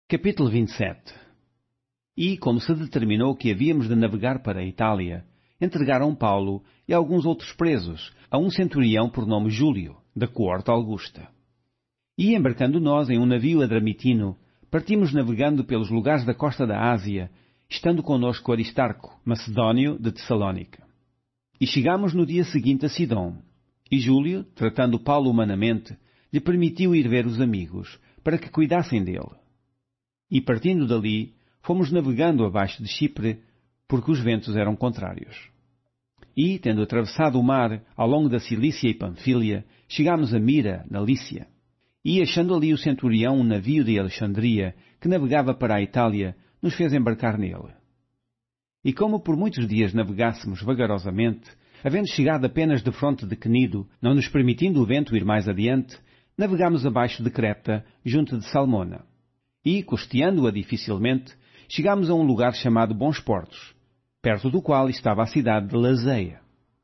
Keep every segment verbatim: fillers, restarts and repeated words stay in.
Capítulo vinte e sete. E, como se determinou que havíamos de navegar para a Itália, entregaram Paulo e alguns outros presos a um centurião por nome Júlio, da coorte Augusta. E, embarcando nós em um navio adramitino, partimos navegando pelos lugares da costa da Ásia, estando connosco Aristarco, macedónio de Tessalónica. E chegámos no dia seguinte a Sidom, e Júlio, tratando Paulo humanamente, lhe permitiu ir ver os amigos, para que cuidassem dele. E partindo dali, fomos navegando abaixo de Chipre, porque os ventos eram contrários. E, tendo atravessado o mar ao longo da Cilícia e Panfília, chegámos a Mira, na Lícia. E, achando ali o centurião um navio de Alexandria, que navegava para a Itália, nos fez embarcar nele. E como por muitos dias navegássemos vagarosamente, havendo chegado apenas de fronte de Cnido, não nos permitindo o vento ir mais adiante, navegámos abaixo de Creta, junto de Salmona. E, costeando-a dificilmente, chegámos a um lugar chamado Bons Portos, perto do qual estava a cidade de Lazeia.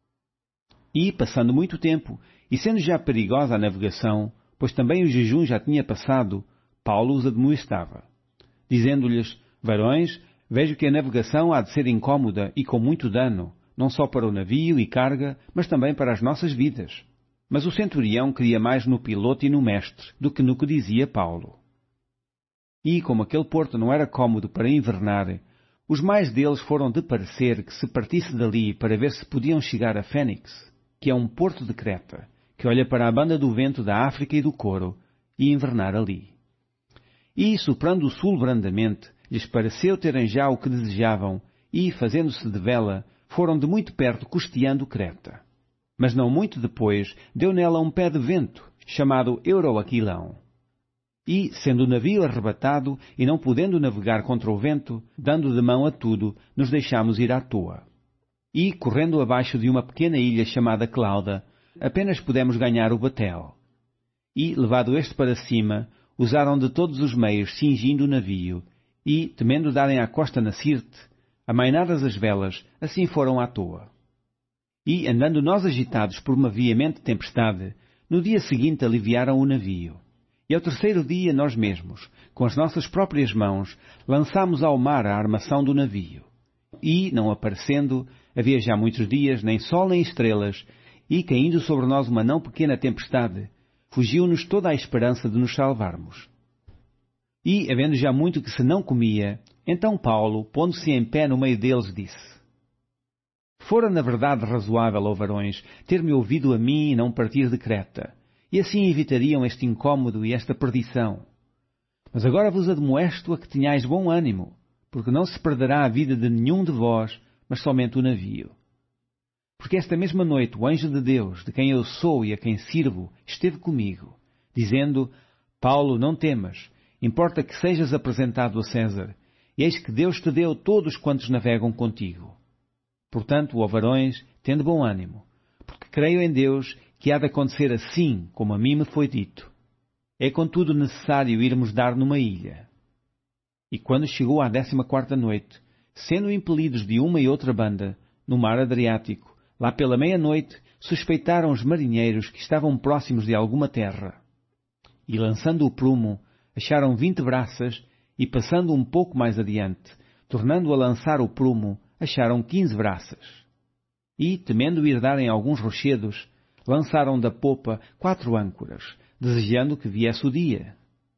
E, passando muito tempo, e sendo já perigosa a navegação, pois também o jejum já tinha passado, Paulo os admoestava, dizendo-lhes: varões, vejo que a navegação há de ser incômoda e com muito dano, não só para o navio e carga, mas também para as nossas vidas. Mas o centurião queria mais no piloto e no mestre do que no que dizia Paulo. E, como aquele porto não era cômodo para invernar, os mais deles foram de parecer que se partisse dali para ver se podiam chegar a Fênix, que é um porto de Creta, que olha para a banda do vento da África e do Coro, e invernar ali. E, soprando o sul brandamente, lhes pareceu terem já o que desejavam, e, fazendo-se de vela, foram de muito perto costeando Creta. Mas não muito depois, deu nela um pé de vento, chamado Euroaquilão. E, sendo o navio arrebatado e não podendo navegar contra o vento, dando de mão a tudo, nos deixámos ir à toa. E, correndo abaixo de uma pequena ilha chamada Clauda, apenas pudemos ganhar o batel. E, levado este para cima, usaram de todos os meios cingindo o navio, e, temendo darem à costa na Sirte, amainadas as velas, assim foram à toa. E, andando nós agitados por uma veemente tempestade, no dia seguinte aliviaram o navio. E ao terceiro dia nós mesmos, com as nossas próprias mãos, lançámos ao mar a armação do navio. E, não aparecendo, havia já muitos dias, nem sol nem estrelas, e, caindo sobre nós uma não pequena tempestade, fugiu-nos toda a esperança de nos salvarmos. E, havendo já muito que se não comia, então Paulo, pondo-se em pé no meio deles, disse: fora na verdade razoável, ó varões, ter-me ouvido a mim e não partir de Creta, e assim evitariam este incômodo e esta perdição. Mas agora vos admoesto a que tenhais bom ânimo, porque não se perderá a vida de nenhum de vós, mas somente o navio. Porque esta mesma noite o anjo de Deus, de quem eu sou e a quem sirvo, esteve comigo, dizendo: Paulo, não temas, importa que sejas apresentado a César, e eis que Deus te deu todos quantos navegam contigo. Portanto, ó varões, tende bom ânimo, porque creio em Deus que há de acontecer assim como a mim me foi dito. É contudo necessário irmos dar numa ilha. E quando chegou à décima quarta noite, sendo impelidos de uma e outra banda, no mar Adriático, lá pela meia-noite, suspeitaram os marinheiros que estavam próximos de alguma terra. E lançando o prumo, acharam vinte braças, e passando um pouco mais adiante, tornando a lançar o prumo, acharam quinze braças. E, temendo ir darem alguns rochedos, lançaram da popa quatro âncoras, desejando que viesse o dia.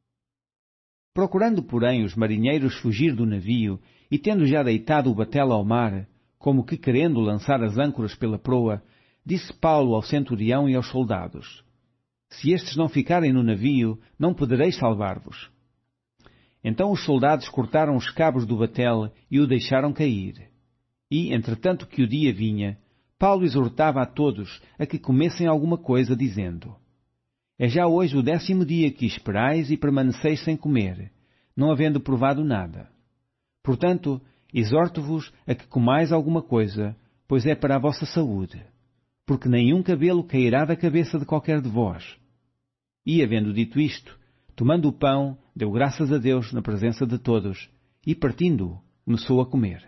Procurando, porém, os marinheiros fugir do navio, e tendo já deitado o batel ao mar, como que querendo lançar as âncoras pela proa, disse Paulo ao centurião e aos soldados: se estes não ficarem no navio, não podereis salvar-vos. Então os soldados cortaram os cabos do batel e o deixaram cair. E, entretanto que o dia vinha, Paulo exortava a todos a que comessem alguma coisa, dizendo: é já hoje o décimo dia que esperais e permaneceis sem comer, não havendo provado nada. Portanto, exorto-vos a que comais alguma coisa, pois é para a vossa saúde, porque nenhum cabelo cairá da cabeça de qualquer de vós. E, havendo dito isto, tomando o pão, deu graças a Deus na presença de todos, e partindo-o, começou a comer.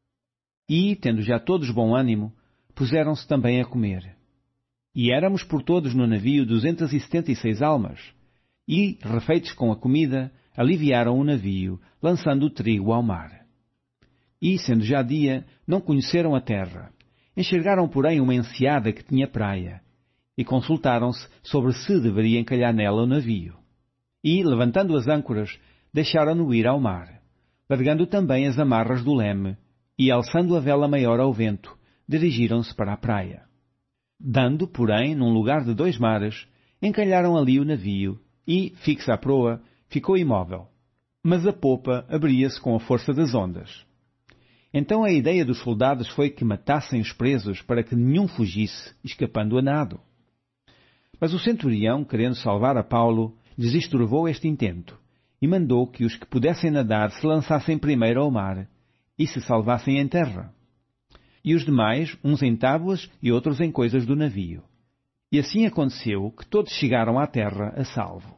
E, tendo já todos bom ânimo, puseram-se também a comer. E éramos por todos no navio duzentas e setenta e seis almas, e, refeitos com a comida, aliviaram o navio, lançando o trigo ao mar. E, sendo já dia, não conheceram a terra. Enxergaram, porém, uma enseada que tinha praia, e consultaram-se sobre se deveria encalhar nela o navio. E, levantando as âncoras, deixaram-no ir ao mar, largando também as amarras do leme, e, alçando a vela maior ao vento, dirigiram-se para a praia. Dando, porém, num lugar de dois mares, encalharam ali o navio, e, fixa a proa, ficou imóvel. Mas a popa abria-se com a força das ondas. Então a ideia dos soldados foi que matassem os presos para que nenhum fugisse, escapando a nado. Mas o centurião, querendo salvar a Paulo, lhes estorvou este intento, e mandou que os que pudessem nadar se lançassem primeiro ao mar, e se salvassem em terra. E os demais, uns em tábuas e outros em coisas do navio. E assim aconteceu que todos chegaram à terra a salvo.